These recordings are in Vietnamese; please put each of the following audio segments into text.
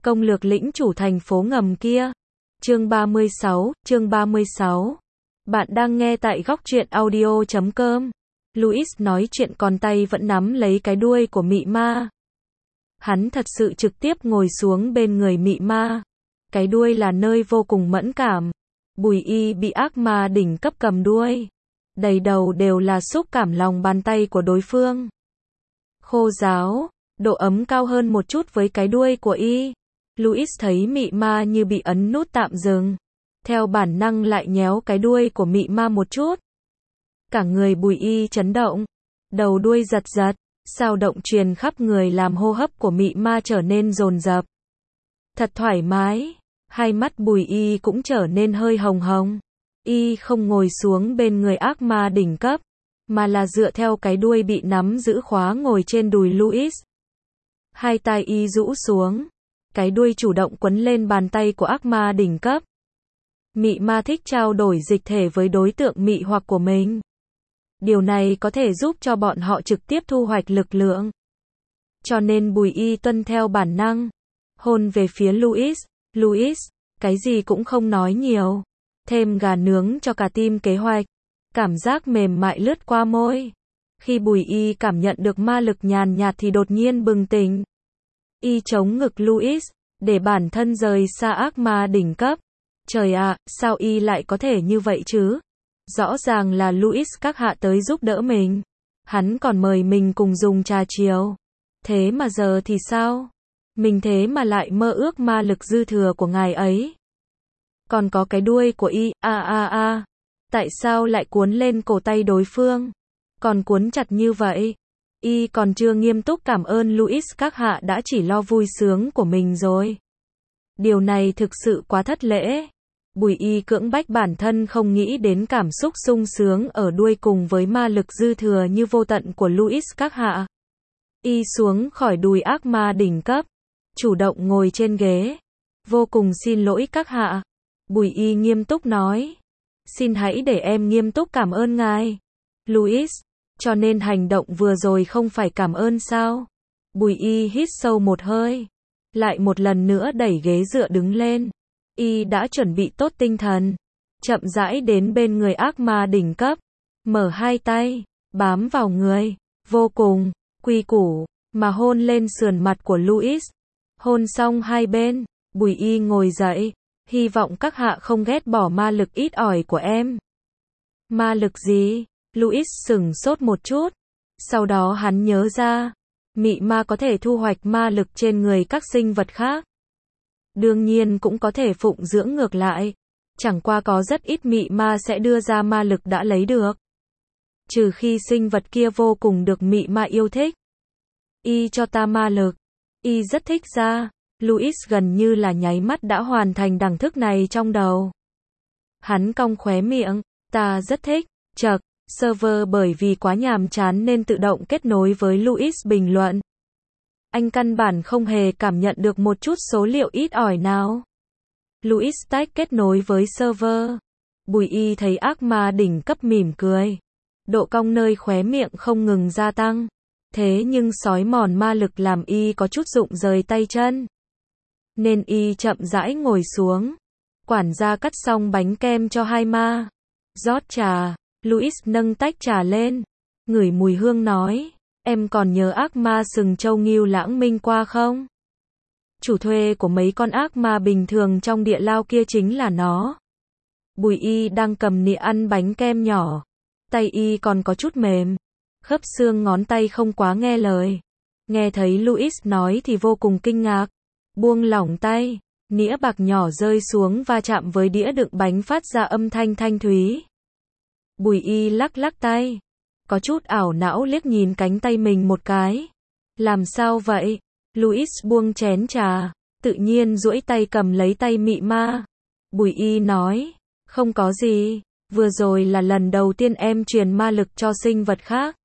Công lược lĩnh chủ thành phố ngầm kia. Chương 36. Bạn đang nghe tại góc truyện audio.com. Louis nói chuyện còn tay vẫn nắm lấy cái đuôi của mị ma. Hắn thật sự trực tiếp ngồi xuống bên người mị ma. Cái đuôi là nơi vô cùng mẫn cảm. Bùi Y bị ác ma đỉnh cấp cầm đuôi. Đầy đầu đều là xúc cảm lòng bàn tay của đối phương. Khô ráo, độ ấm cao hơn một chút với cái đuôi của Y. Louis thấy mị ma như bị ấn nút tạm dừng. Theo bản năng lại nhéo cái đuôi của mị ma một chút. Cả người Bùi Y chấn động. Đầu đuôi giật giật. Sao động truyền khắp người làm hô hấp của mị ma trở nên dồn dập. Thật thoải mái. Hai mắt Bùi Y cũng trở nên hơi hồng hồng. Y không ngồi xuống bên người ác ma đỉnh cấp, mà là dựa theo cái đuôi bị nắm giữ khóa ngồi trên đùi Louis. Hai tay Y rũ xuống. Cái đuôi chủ động quấn lên bàn tay của ác ma đỉnh cấp. Mị ma thích trao đổi dịch thể với đối tượng mị hoặc của mình. Điều này có thể giúp cho bọn họ trực tiếp thu hoạch lực lượng. Cho nên Bùi Y tuân theo bản năng. Hôn về phía Louis. Louis, cái gì cũng không nói nhiều. Thêm gà nướng cho cả team kế hoạch. Cảm giác mềm mại lướt qua môi. Khi Bùi Y cảm nhận được ma lực nhàn nhạt thì đột nhiên bừng tỉnh. Y chống ngực Louis, để bản thân rời xa ác ma đỉnh cấp. Trời ạ, sao Y lại có thể như vậy chứ? Rõ ràng là Louis các hạ tới giúp đỡ mình. Hắn còn mời mình cùng dùng trà chiều. Thế mà giờ thì sao? Mình thế mà lại mơ ước ma lực dư thừa của ngài ấy. Còn có cái đuôi của Y, tại sao lại cuốn lên cổ tay đối phương? Còn cuốn chặt như vậy? Y còn chưa nghiêm túc cảm ơn Louis các hạ đã chỉ lo vui sướng của mình rồi. Điều này thực sự quá thất lễ. Bùi Y cưỡng bách bản thân không nghĩ đến cảm xúc sung sướng ở đuôi cùng với ma lực dư thừa như vô tận của Louis các hạ. Y xuống khỏi đùi ác ma đỉnh cấp, chủ động ngồi trên ghế. Vô cùng xin lỗi các hạ. Bùi Y nghiêm túc nói. Xin hãy để em nghiêm túc cảm ơn ngài. Louis, cho nên hành động vừa rồi không phải cảm ơn sao? Bùi Y hít sâu một hơi. Lại một lần nữa đẩy ghế dựa đứng lên. Y đã chuẩn bị tốt tinh thần. Chậm rãi đến bên người ác ma đỉnh cấp. Mở hai tay, bám vào người. Vô cùng, quy củ, mà hôn lên sườn mặt của Louis. Hôn xong hai bên, Bùi Y ngồi dậy. Hy vọng các hạ không ghét bỏ ma lực ít ỏi của em. Ma lực gì? Louis sửng sốt một chút. Sau đó hắn nhớ ra. Mị ma có thể thu hoạch ma lực trên người các sinh vật khác. Đương nhiên cũng có thể phụng dưỡng ngược lại. Chẳng qua có rất ít mị ma sẽ đưa ra ma lực đã lấy được. Trừ khi sinh vật kia vô cùng được mị ma yêu thích. Y cho ta ma lực. Y rất thích ra. Louis gần như là nháy mắt đã hoàn thành đẳng thức này trong đầu. Hắn cong khóe miệng. Ta rất thích. Chậc. Server bởi vì quá nhàm chán nên tự động kết nối với Louis bình luận. Anh căn bản không hề cảm nhận được một chút số liệu ít ỏi nào. Louis tách kết nối với server. Bùi Y thấy ác ma đỉnh cấp mỉm cười. Độ cong nơi khóe miệng không ngừng gia tăng. Thế nhưng sói mòn ma lực làm Y có chút rụng rời tay chân. Nên Y chậm rãi ngồi xuống. Quản gia cắt xong bánh kem cho hai ma. Rót trà. Louis nâng tách trà lên. Ngửi mùi hương nói. Em còn nhớ ác ma sừng trâu Ngưu Lãng Minh qua không? Chủ thuê của mấy con ác ma bình thường trong địa lao kia chính là nó. Bùi Y đang cầm nĩa ăn bánh kem nhỏ. Tay Y còn có chút mềm. Khớp xương ngón tay không quá nghe lời. Nghe thấy Louis nói thì vô cùng kinh ngạc. Buông lỏng tay. Nĩa bạc nhỏ rơi xuống va chạm với đĩa đựng bánh phát ra âm thanh thanh thúy. Bùi Y lắc lắc tay. Có chút ảo não liếc nhìn cánh tay mình một cái. Làm sao vậy? Louis buông chén trà. Tự nhiên duỗi tay cầm lấy tay mị ma. Bùi Y nói. Không có gì. Vừa rồi là lần đầu tiên em truyền ma lực cho sinh vật khác.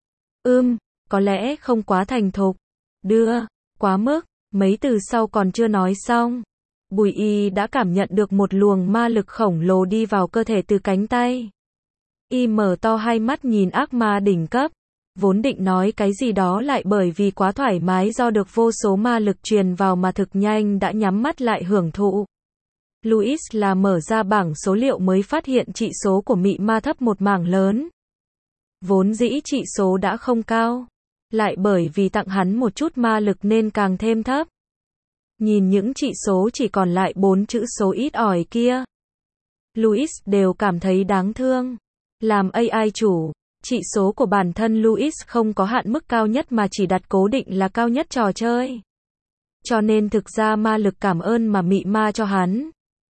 Có lẽ không quá thành thục. Quá mức. Mấy từ sau còn chưa nói xong. Bùi Y đã cảm nhận được một luồng ma lực khổng lồ đi vào cơ thể từ cánh tay. Y mở to hai mắt nhìn ác ma đỉnh cấp. Vốn định nói cái gì đó lại bởi vì quá thoải mái do được vô số ma lực truyền vào mà thực nhanh đã nhắm mắt lại hưởng thụ. Louis là mở ra bảng số liệu mới phát hiện trị số của mị ma thấp một mảng lớn. Vốn dĩ trị số đã không cao, lại bởi vì tặng hắn một chút ma lực nên càng thêm thấp. Nhìn những trị số chỉ còn lại 4 chữ số ít ỏi kia, Louis đều cảm thấy đáng thương. Làm AI chủ, trị số của bản thân Louis không có hạn mức cao nhất mà chỉ đặt cố định là cao nhất trò chơi. Cho nên thực ra ma lực cảm ơn mà mị ma cho hắn,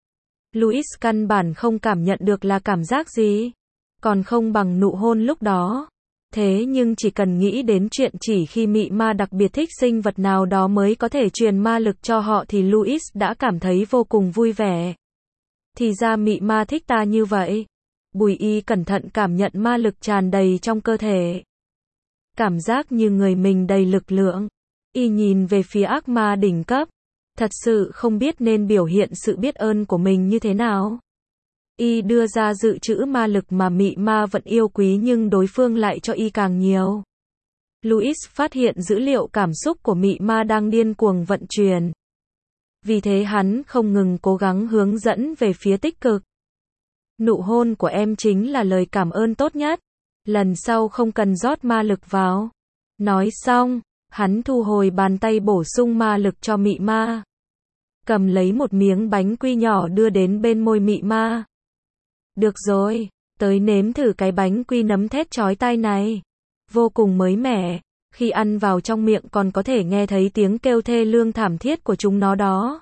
Louis căn bản không cảm nhận được là cảm giác gì. Còn không bằng nụ hôn lúc đó. Thế nhưng chỉ cần nghĩ đến chuyện chỉ khi mị ma đặc biệt thích sinh vật nào đó mới có thể truyền ma lực cho họ thì Louis đã cảm thấy vô cùng vui vẻ. Thì ra mị ma thích ta như vậy. Bùi Y cẩn thận cảm nhận ma lực tràn đầy trong cơ thể. Cảm giác như người mình đầy lực lượng. Y nhìn về phía ác ma đỉnh cấp. Thật sự không biết nên biểu hiện sự biết ơn của mình như thế nào. Y đưa ra dự trữ ma lực mà mị ma vẫn yêu quý nhưng đối phương lại cho Y càng nhiều. Louis phát hiện dữ liệu cảm xúc của mị ma đang điên cuồng vận chuyển. Vì thế hắn không ngừng cố gắng hướng dẫn về phía tích cực. Nụ hôn của em chính là lời cảm ơn tốt nhất. Lần sau không cần rót ma lực vào. Nói xong, hắn thu hồi bàn tay bổ sung ma lực cho mị ma. Cầm lấy một miếng bánh quy nhỏ đưa đến bên môi mị ma. Được rồi, tới nếm thử cái bánh quy nấm thét chói tai này. Vô cùng mới mẻ, khi ăn vào trong miệng còn có thể nghe thấy tiếng kêu thê lương thảm thiết của chúng nó đó.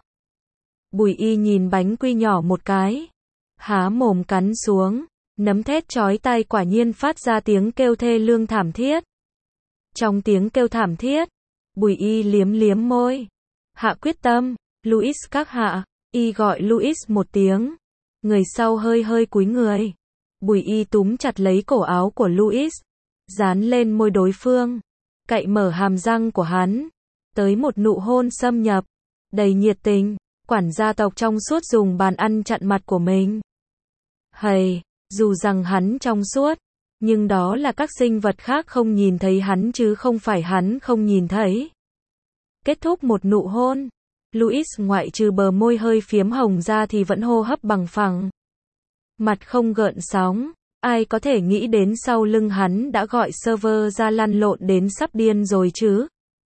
Bùi Y nhìn bánh quy nhỏ một cái, há mồm cắn xuống, nấm thét chói tai quả nhiên phát ra tiếng kêu thê lương thảm thiết. Trong tiếng kêu thảm thiết, Bùi Y liếm liếm môi. Hạ quyết tâm, Louis các hạ. Y gọi Louis một tiếng. Người sau hơi hơi cúi người. Bùi Y túm chặt lấy cổ áo của Louis, dán lên môi đối phương, cạy mở hàm răng của hắn, tới một nụ hôn xâm nhập, đầy nhiệt tình. Quản gia tộc trong suốt dùng bàn ăn chặn mặt của mình. Hầy, dù rằng hắn trong suốt, nhưng đó là các sinh vật khác không nhìn thấy hắn chứ không phải hắn không nhìn thấy. Kết thúc một nụ hôn, Louis ngoại trừ bờ môi hơi phiếm hồng ra thì vẫn hô hấp bằng phẳng. Mặt không gợn sóng, ai có thể nghĩ đến sau lưng hắn đã gọi server ra lăn lộn đến sắp điên rồi chứ.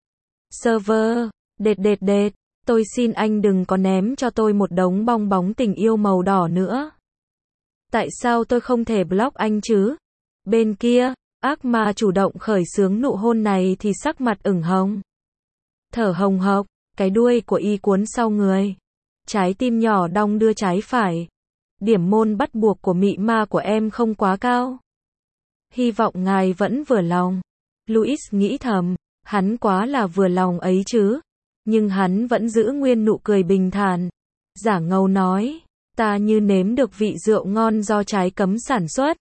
Server, đệt, tôi xin anh đừng có ném cho tôi một đống bong bóng tình yêu màu đỏ nữa. Tại sao tôi không thể block anh chứ? Bên kia, ác ma chủ động khởi xướng nụ hôn này thì sắc mặt ửng hồng. Thở hồng hộc, cái đuôi của Y cuốn sau người. Trái tim nhỏ đong đưa trái phải. Điểm môn bắt buộc của mị ma của em không quá cao. Hy vọng ngài vẫn vừa lòng. Louis nghĩ thầm, hắn quá là vừa lòng ấy chứ. Nhưng hắn vẫn giữ nguyên nụ cười bình thản. Giả ngầu nói, ta như nếm được vị rượu ngon do trái cấm sản xuất.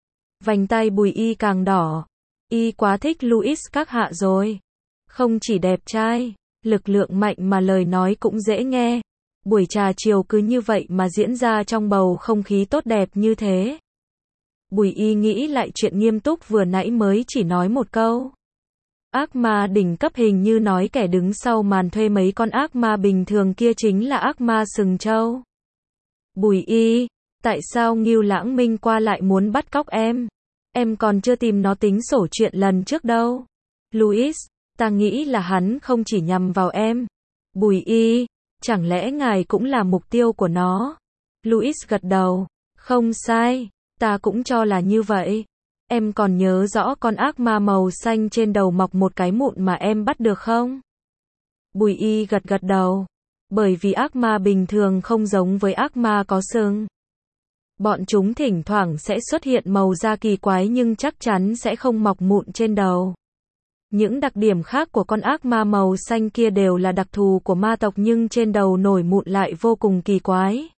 Vành tay Bùi Y càng đỏ. Y quá thích Louis các hạ rồi. Không chỉ đẹp trai, lực lượng mạnh mà lời nói cũng dễ nghe. Buổi trà chiều cứ như vậy mà diễn ra trong bầu không khí tốt đẹp như thế. Bùi Y nghĩ lại chuyện nghiêm túc vừa nãy mới chỉ nói một câu. Ác ma đỉnh cấp hình như nói kẻ đứng sau màn thuê mấy con ác ma bình thường kia chính là ác ma sừng trâu. Bùi Y, tại sao Ngưu Lãng Minh qua lại muốn bắt cóc em? Em còn chưa tìm nó tính sổ chuyện lần trước đâu. Louis, ta nghĩ là hắn không chỉ nhằm vào em. Bùi Y, chẳng lẽ ngài cũng là mục tiêu của nó? Louis gật đầu, không sai, ta cũng cho là như vậy. Em còn nhớ rõ con ác ma màu xanh trên đầu mọc một cái mụn mà em bắt được không? Bùi Y gật đầu. Bởi vì ác ma bình thường không giống với ác ma có sừng. Bọn chúng thỉnh thoảng sẽ xuất hiện màu da kỳ quái nhưng chắc chắn sẽ không mọc mụn trên đầu. Những đặc điểm khác của con ác ma màu xanh kia đều là đặc thù của ma tộc nhưng trên đầu nổi mụn lại vô cùng kỳ quái.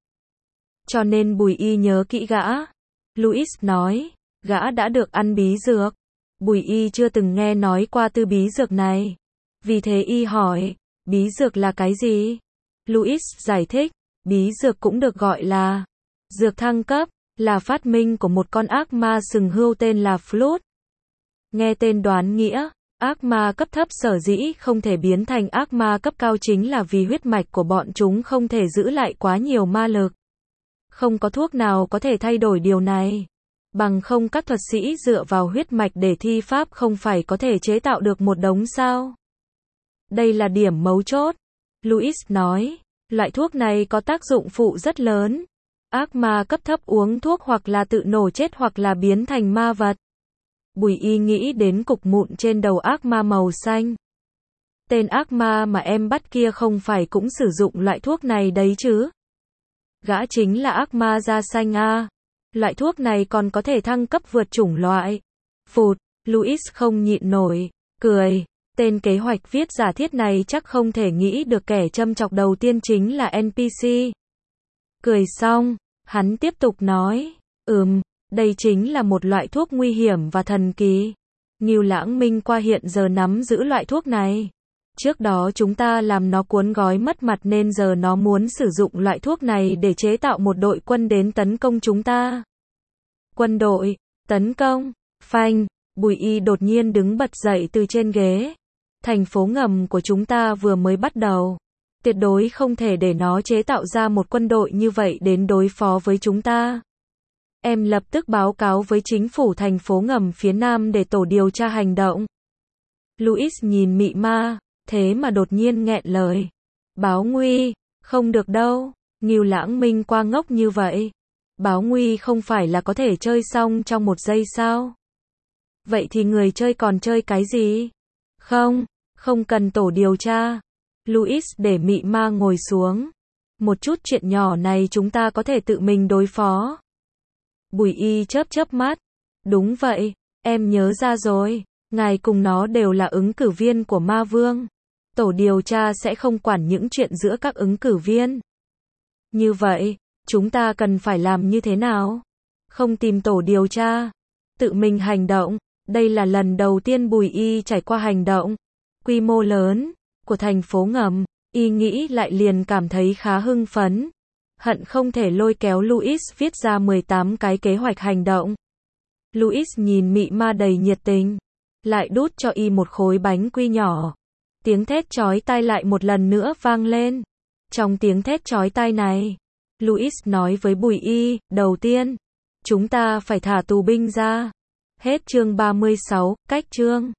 Cho nên Bùi Y nhớ kỹ gã. Louis nói, gã đã được ăn bí dược. Bùi Y chưa từng nghe nói qua từ bí dược này. Vì thế Y hỏi, bí dược là cái gì? Louis giải thích, bí dược cũng được gọi là dược thăng cấp, là phát minh của một con ác ma sừng hươu tên là Flood. Nghe tên đoán nghĩa, ác ma cấp thấp sở dĩ không thể biến thành ác ma cấp cao chính là vì huyết mạch của bọn chúng không thể giữ lại quá nhiều ma lực. Không có thuốc nào có thể thay đổi điều này. Bằng không các thuật sĩ dựa vào huyết mạch để thi pháp không phải có thể chế tạo được một đống sao? Đây là điểm mấu chốt. Louis nói, loại thuốc này có tác dụng phụ rất lớn. Ác ma cấp thấp uống thuốc hoặc là tự nổ chết hoặc là biến thành ma vật. Bùi Y nghĩ đến cục mụn trên đầu ác ma màu xanh. Tên ác ma mà em bắt kia không phải cũng sử dụng loại thuốc này đấy chứ? Gã chính là ác ma da xanh à? Loại thuốc này còn có thể thăng cấp vượt chủng loại. Phụt, Louis không nhịn nổi, cười. Tên kế hoạch viết giả thiết này chắc không thể nghĩ được kẻ châm chọc đầu tiên chính là NPC. Cười xong, hắn tiếp tục nói, đây chính là một loại thuốc nguy hiểm và thần kỳ. Ngưu Lãng Minh qua hiện giờ nắm giữ loại thuốc này. Trước đó chúng ta làm nó cuốn gói mất mặt nên giờ nó muốn sử dụng loại thuốc này để chế tạo một đội quân đến tấn công chúng ta. Quân đội, tấn công, phanh, Bùi Y đột nhiên đứng bật dậy từ trên ghế. Thành phố ngầm của chúng ta vừa mới bắt đầu. Tuyệt đối không thể để nó chế tạo ra một quân đội như vậy đến đối phó với chúng ta. Em lập tức báo cáo với chính phủ thành phố ngầm phía Nam để tổ điều tra hành động. Louis nhìn mị ma, thế mà đột nhiên nghẹn lời. Báo nguy, không được đâu, Ngưu Lãng Minh qua ngốc như vậy. Báo nguy không phải là có thể chơi xong trong một giây sao? Vậy thì người chơi còn chơi cái gì? Không cần tổ điều tra. Louis để mị ma ngồi xuống. Một chút chuyện nhỏ này chúng ta có thể tự mình đối phó. Bùi Y chớp mắt. Đúng vậy, em nhớ ra rồi. Ngài cùng nó đều là ứng cử viên của Ma Vương. Tổ điều tra sẽ không quản những chuyện giữa các ứng cử viên. Như vậy, chúng ta cần phải làm như thế nào? Không tìm tổ điều tra, tự mình hành động. Đây là lần đầu tiên Bùi Y trải qua hành động quy mô lớn của thành phố ngầm. Y nghĩ lại liền cảm thấy khá hưng phấn. Hận không thể lôi kéo Louis viết ra 18 cái kế hoạch hành động. Louis nhìn mị ma đầy nhiệt tình, lại đút cho Y một khối bánh quy nhỏ. Tiếng thét chói tai lại một lần nữa vang lên. Trong tiếng thét chói tai này, Louis nói với Bùi Y, đầu tiên, chúng ta phải thả tù binh ra. Hết chương 36, cách chương.